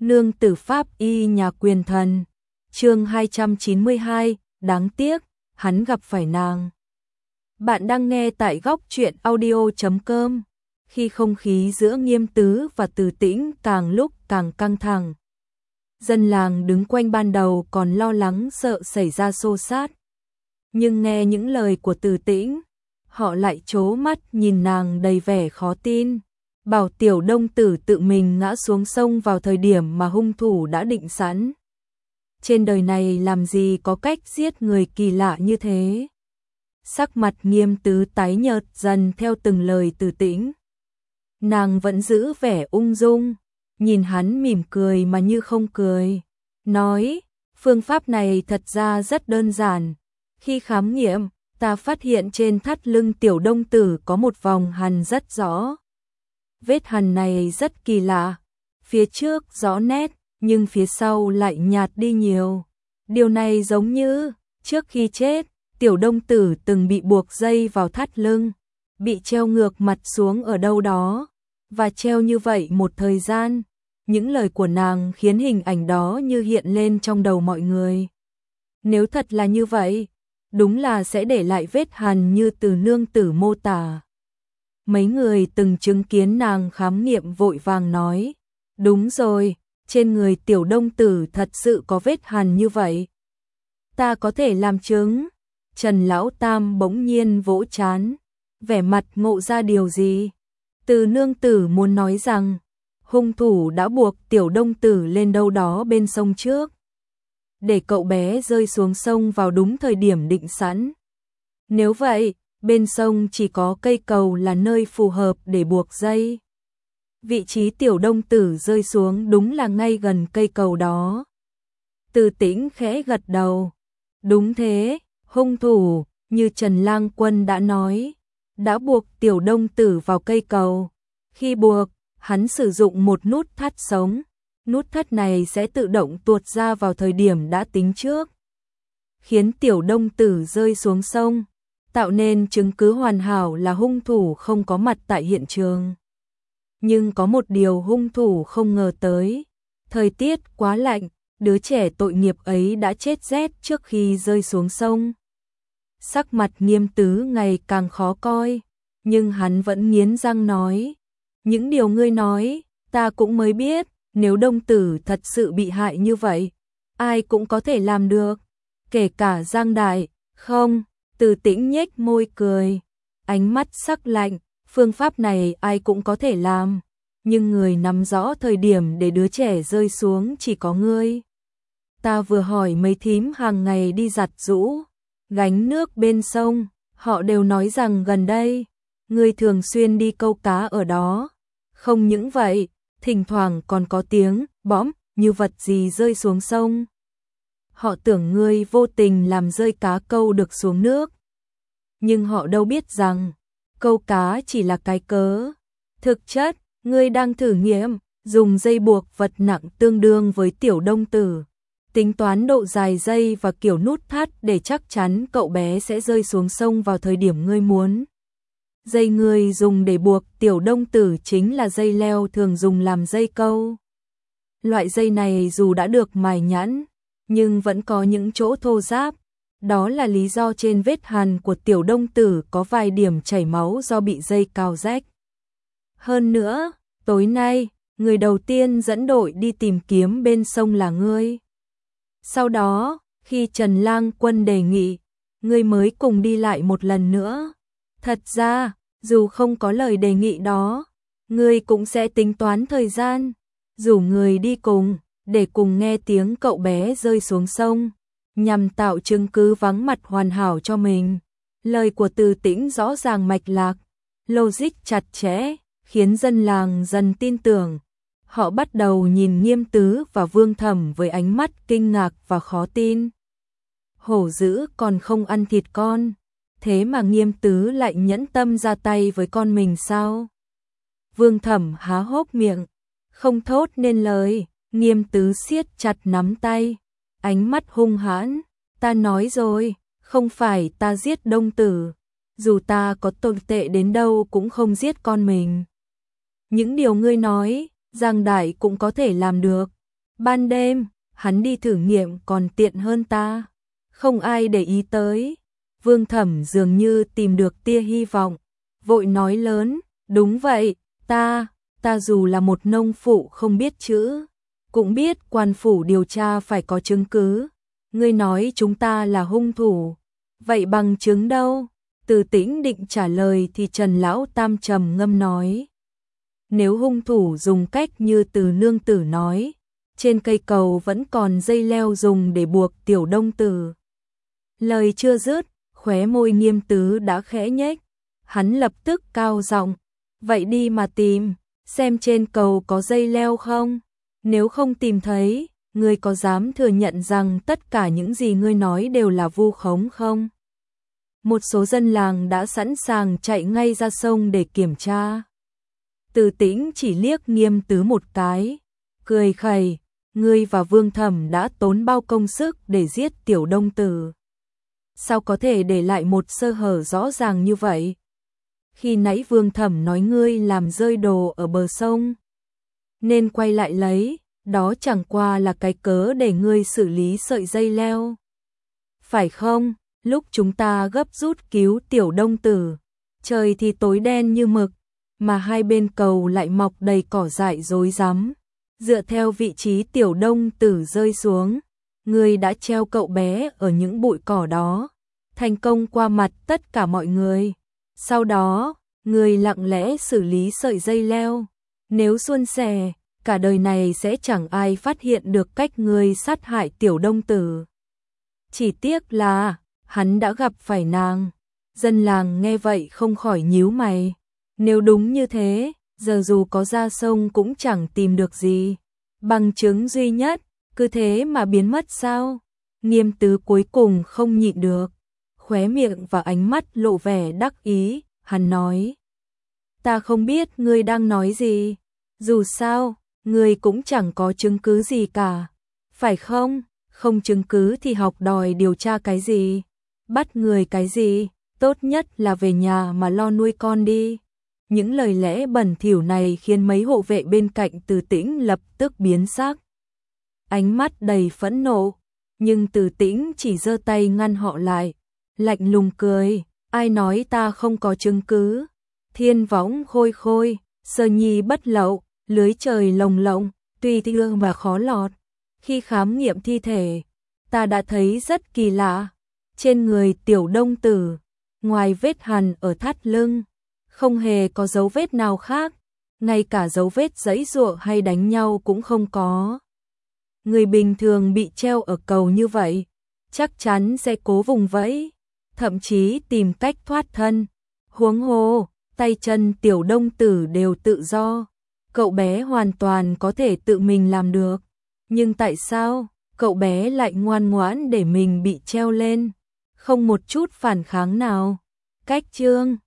Nương tử pháp y nhà quyền thần. Chương 292, đáng tiếc, hắn gặp phải nàng. Bạn đang nghe tại góc truyện audio.com. Khi không khí giữa Nghiêm Tứ và Từ Tĩnh càng lúc càng căng thẳng. Dân làng đứng quanh ban đầu còn lo lắng sợ xảy ra xô xát. Nhưng nghe những lời của Từ Tĩnh, họ lại trố mắt nhìn nàng đầy vẻ khó tin. Bảo Tiểu Đông Tử tự mình ngã xuống sông vào thời điểm mà hung thủ đã định sẵn. Trên đời này làm gì có cách giết người kỳ lạ như thế. Sắc mặt Nghiêm Tứ tái nhợt dần theo từng lời Từ Tĩnh. Nàng vẫn giữ vẻ ung dung, nhìn hắn mỉm cười mà như không cười. Nói, phương pháp này thật ra rất đơn giản. Khi khám nghiệm, ta phát hiện trên thắt lưng Tiểu Đông Tử có một vòng hằn rất rõ. Vết hằn này rất kỳ lạ, phía trước rõ nét, nhưng phía sau lại nhạt đi nhiều. Điều này giống như, trước khi chết, Tiểu Đông Tử từng bị buộc dây vào thắt lưng, bị treo ngược mặt xuống ở đâu đó, và treo như vậy một thời gian. Những lời của nàng khiến hình ảnh đó như hiện lên trong đầu mọi người. Nếu thật là như vậy, đúng là sẽ để lại vết hằn như từ nương tử mô tả. Mấy người từng chứng kiến nàng khám nghiệm vội vàng nói, đúng rồi, trên người Tiểu Đông Tử thật sự có vết hằn như vậy. Ta có thể làm chứng. Trần Lão Tam bỗng nhiên vỗ trán, vẻ mặt ngộ ra điều gì. Từ nương tử muốn nói rằng, hung thủ đã buộc Tiểu Đông Tử lên đâu đó bên sông trước, để cậu bé rơi xuống sông vào đúng thời điểm định sẵn. Nếu vậy, bên sông chỉ có cây cầu là nơi phù hợp để buộc dây. Vị trí Tiểu Đông Tử rơi xuống đúng là ngay gần cây cầu đó. Từ Tĩnh khẽ gật đầu. Đúng thế, hung thủ, như Trần Lang Quân đã nói, đã buộc Tiểu Đông Tử vào cây cầu. Khi buộc, hắn sử dụng một nút thắt sống. Nút thắt này sẽ tự động tuột ra vào thời điểm đã tính trước, khiến Tiểu Đông Tử rơi xuống sông, tạo nên chứng cứ hoàn hảo là hung thủ không có mặt tại hiện trường. Nhưng có một điều hung thủ không ngờ tới, thời tiết quá lạnh, đứa trẻ tội nghiệp ấy đã chết rét trước khi rơi xuống sông. Sắc mặt Nghiêm Tứ ngày càng khó coi, nhưng hắn vẫn nghiến răng nói, những điều ngươi nói, ta cũng mới biết, nếu Đông Tử thật sự bị hại như vậy, ai cũng có thể làm được, kể cả Giang Đại. Không, Từ Tĩnh nhếch môi cười, ánh mắt sắc lạnh, phương pháp này ai cũng có thể làm, nhưng người nắm rõ thời điểm để đứa trẻ rơi xuống chỉ có ngươi. Ta vừa hỏi mấy thím hàng ngày đi giặt giũ, gánh nước bên sông, họ đều nói rằng gần đây, ngươi thường xuyên đi câu cá ở đó. Không những vậy, thỉnh thoảng còn có tiếng bõm như vật gì rơi xuống sông. Họ tưởng ngươi vô tình làm rơi cá câu được xuống nước. Nhưng họ đâu biết rằng, câu cá chỉ là cái cớ. Thực chất, ngươi đang thử nghiệm, dùng dây buộc vật nặng tương đương với Tiểu Đông Tử. Tính toán độ dài dây và kiểu nút thắt để chắc chắn cậu bé sẽ rơi xuống sông vào thời điểm ngươi muốn. Dây ngươi dùng để buộc Tiểu Đông Tử chính là dây leo thường dùng làm dây câu. Loại dây này dù đã được mài nhẵn, nhưng vẫn có những chỗ thô ráp. Đó là lý do trên vết hằn của Tiểu Đông Tử có vài điểm chảy máu do bị dây cào rách. Hơn nữa, tối nay, người đầu tiên dẫn đội đi tìm kiếm bên sông là ngươi. Sau đó, khi Trần Lang Quân đề nghị, ngươi mới cùng đi lại một lần nữa. Thật ra, dù không có lời đề nghị đó, ngươi cũng sẽ tính toán thời gian, rủ người đi cùng, để cùng nghe tiếng cậu bé rơi xuống sông, nhằm tạo chứng cứ vắng mặt hoàn hảo cho mình. Lời của Từ Tĩnh rõ ràng mạch lạc, logic chặt chẽ, khiến dân làng dần tin tưởng. Họ bắt đầu nhìn Nghiêm Tứ và Vương Thẩm với ánh mắt kinh ngạc và khó tin. Hổ dữ còn không ăn thịt con, thế mà Nghiêm Tứ lại nhẫn tâm ra tay với con mình sao? Vương Thẩm há hốc miệng, không thốt nên lời. Nghiêm Tứ siết chặt nắm tay, ánh mắt hung hãn. Ta nói rồi, không phải ta giết Đông Tử, dù ta có tồi tệ đến đâu cũng không giết con mình. Những điều ngươi nói, Giang Đại cũng có thể làm được. Ban đêm, hắn đi thử nghiệm còn tiện hơn ta. Không ai để ý tới. Vương Thẩm dường như tìm được tia hy vọng, vội nói lớn, đúng vậy, ta dù là một nông phụ không biết chữ, cũng biết quan phủ điều tra phải có chứng cứ. Ngươi nói chúng ta là hung thủ, vậy bằng chứng đâu? Từ Tĩnh định trả lời thì Trần Lão Tam trầm ngâm nói. Nếu hung thủ dùng cách như Từ Nương Tử nói, trên cây cầu vẫn còn dây leo dùng để buộc Tiểu Đông Tử. Lời chưa dứt, khóe môi Nghiêm Tứ đã khẽ nhếch, hắn lập tức cao giọng, vậy đi mà tìm, xem trên cầu có dây leo không? Nếu không tìm thấy, ngươi có dám thừa nhận rằng tất cả những gì ngươi nói đều là vu khống không? Một số dân làng đã sẵn sàng chạy ngay ra sông để kiểm tra. Từ Tĩnh chỉ liếc Nghiêm Tứ một cái, cười khẩy, ngươi và Vương Thẩm đã tốn bao công sức để giết Tiểu Đông Tử. Sao có thể để lại một sơ hở rõ ràng như vậy? Khi nãy Vương Thẩm nói ngươi làm rơi đồ ở bờ sông, nên quay lại lấy, đó chẳng qua là cái cớ để ngươi xử lý sợi dây leo. Phải không? Lúc chúng ta gấp rút cứu Tiểu Đông Tử, trời thì tối đen như mực, mà hai bên cầu lại mọc đầy cỏ dại rối rắm. Dựa theo vị trí Tiểu Đông Tử rơi xuống, ngươi đã treo cậu bé ở những bụi cỏ đó, thành công qua mặt tất cả mọi người. Sau đó, ngươi lặng lẽ xử lý sợi dây leo. Nếu suôn sẻ, cả đời này sẽ chẳng ai phát hiện được cách ngươi sát hại Tiểu Đông Tử. Chỉ tiếc là hắn đã gặp phải nàng. Dân làng nghe vậy không khỏi nhíu mày. Nếu đúng như thế, giờ dù có ra sông cũng chẳng tìm được gì. Bằng chứng duy nhất, cứ thế mà biến mất sao? Nghiêm Tứ cuối cùng không nhịn được, khóe miệng và ánh mắt lộ vẻ đắc ý, hắn nói. Ta không biết ngươi đang nói gì, dù sao, ngươi cũng chẳng có chứng cứ gì cả, phải không? Không chứng cứ thì học đòi điều tra cái gì, bắt người cái gì, tốt nhất là về nhà mà lo nuôi con đi. Những lời lẽ bẩn thỉu này khiến mấy hộ vệ bên cạnh Từ Tĩnh lập tức biến sắc, ánh mắt đầy phẫn nộ, nhưng Từ Tĩnh chỉ giơ tay ngăn họ lại, lạnh lùng cười, ai nói ta không có chứng cứ? Thiên võng khôi khôi, sơ nhi bất lậu, lưới trời lồng lộng, tuy thưa và khó lọt. Khi khám nghiệm thi thể, ta đã thấy rất kỳ lạ. Trên người Tiểu Đông Tử, ngoài vết hằn ở thắt lưng, không hề có dấu vết nào khác, ngay cả dấu vết giãy giụa hay đánh nhau cũng không có. Người bình thường bị treo ở cầu như vậy, chắc chắn sẽ cố vùng vẫy, thậm chí tìm cách thoát thân. Huống hồ, tay chân Tiểu Đông Tử đều tự do, cậu bé hoàn toàn có thể tự mình làm được. Nhưng tại sao cậu bé lại ngoan ngoãn để mình bị treo lên, không một chút phản kháng nào? Cách chương